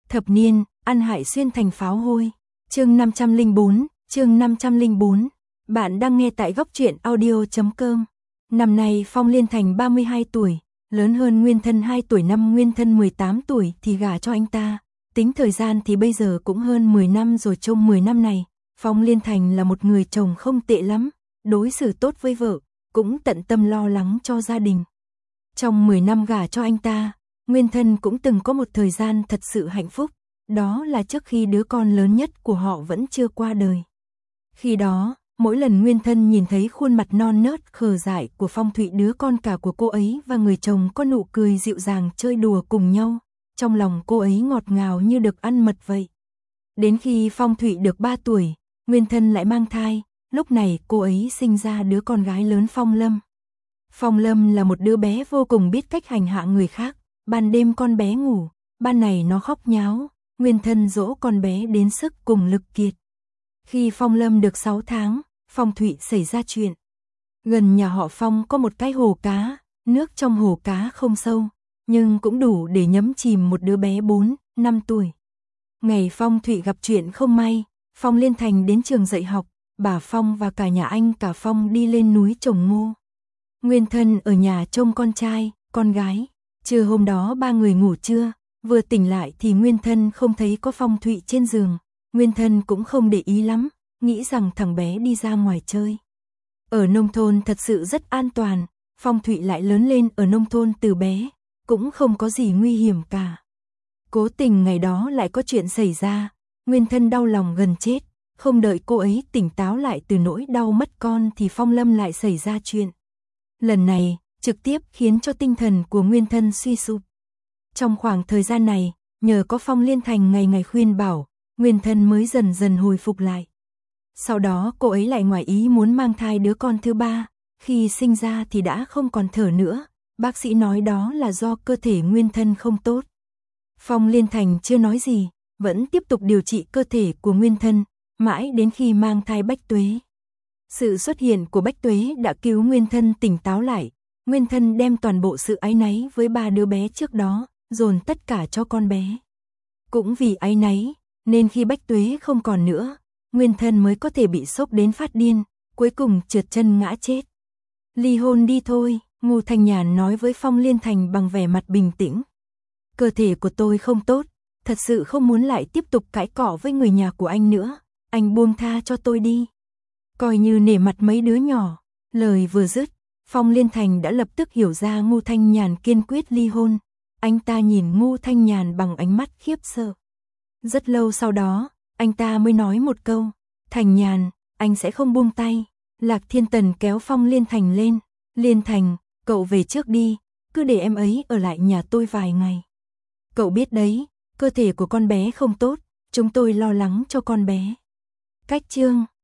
Thập niên, ăn hại xuyên thành pháo hôi. Chương 504. Bạn đang nghe tại góc truyện audio.com. Năm nay Phong Liên Thành 32 tuổi, lớn hơn Nguyên Thân 2 tuổi. Năm Nguyên Thân 18 tuổi thì gả cho anh ta. Tính thời gian thì bây giờ cũng hơn 10 năm rồi. Trong 10 năm này, Phong Liên Thành là một người chồng không tệ lắm, đối xử tốt với vợ, cũng tận tâm lo lắng cho gia đình. Trong 10 năm gả cho anh ta, Nguyên Thân cũng từng có một thời gian thật sự hạnh phúc, đó là trước khi đứa con lớn nhất của họ vẫn chưa qua đời. Khi đó, mỗi lần Nguyên Thân nhìn thấy khuôn mặt non nớt khờ dại của Phong Thụy, đứa con cả của cô ấy, và người chồng có nụ cười dịu dàng chơi đùa cùng nhau, trong lòng cô ấy ngọt ngào như được ăn mật vậy. Đến khi Phong Thụy được 3 tuổi, Nguyên Thân lại mang thai, lúc này cô ấy sinh ra đứa con gái lớn Phong Lâm. Phong Lâm là một đứa bé vô cùng biết cách hành hạ người khác, ban đêm con bé ngủ, ban ngày nó khóc nháo, Nguyên Thân dỗ con bé đến sức cùng lực kiệt. Khi Phong Lâm được 6 tháng, Phong Thụy xảy ra chuyện. Gần nhà họ Phong có một cái hồ cá, nước trong hồ cá không sâu, nhưng cũng đủ để nhấn chìm một đứa bé 4, 5 tuổi. Ngày Phong Thụy gặp chuyện không may, Phong Liên Thành đến trường dạy học, bà Phong và cả nhà anh cả Phong đi lên núi trồng ngô. Nguyên Thân ở nhà trông con trai, con gái. Trưa hôm đó ba người ngủ trưa, vừa tỉnh lại thì Nguyên Thân không thấy có Phong Thụy trên giường. Nguyên Thân cũng không để ý lắm, nghĩ rằng thằng bé đi ra ngoài chơi. Ở nông thôn thật sự rất an toàn, Phong Thụy lại lớn lên ở nông thôn từ bé, cũng không có gì nguy hiểm cả. Cố tình ngày đó lại có chuyện xảy ra, Nguyên Thân đau lòng gần chết, không đợi cô ấy tỉnh táo lại từ nỗi đau mất con thì Phong Lâm lại xảy ra chuyện. Lần này, trực tiếp khiến cho tinh thần của Nguyên Thân suy sụp. Trong khoảng thời gian này, nhờ có Phong Liên Thành ngày ngày khuyên bảo, Nguyên Thân mới dần dần hồi phục lại. Sau đó cô ấy lại ngoài ý muốn mang thai đứa con thứ 3, khi sinh ra thì đã không còn thở nữa, bác sĩ nói đó là do cơ thể Nguyên Thân không tốt. Phong Liên Thành chưa nói gì, vẫn tiếp tục điều trị cơ thể của Nguyên Thân, mãi đến khi mang thai Bách Tuế. Sự xuất hiện của Bách Tuế đã cứu Nguyên Thân tỉnh táo lại, Nguyên Thân đem toàn bộ sự áy náy với 3 đứa bé trước đó, dồn tất cả cho con bé. Cũng vì áy náy, nên khi Bách Tuế không còn nữa, Nguyên Thân mới có thể bị sốc đến phát điên, cuối cùng trượt chân ngã chết. Ly hôn đi thôi, Ngô Thanh Nhàn nói với Phong Liên Thành bằng vẻ mặt bình tĩnh. Cơ thể của tôi không tốt, thật sự không muốn lại tiếp tục cãi cọ với người nhà của anh nữa, anh buông tha cho tôi đi. Coi như nể mặt mấy đứa nhỏ. Lời vừa dứt, Phong Liên Thành đã lập tức hiểu ra Ngô Thanh Nhàn kiên quyết ly hôn. Anh ta nhìn Ngô Thanh Nhàn bằng ánh mắt khiếp sợ. Rất lâu sau đó, anh ta mới nói một câu, Thành Nhàn, anh sẽ không buông tay. Lạc Thiên Tần kéo Phong Liên Thành lên, Liên Thành, cậu về trước đi, cứ để em ấy ở lại nhà tôi vài ngày. Cậu biết đấy, cơ thể của con bé không tốt, chúng tôi lo lắng cho con bé. Cách chương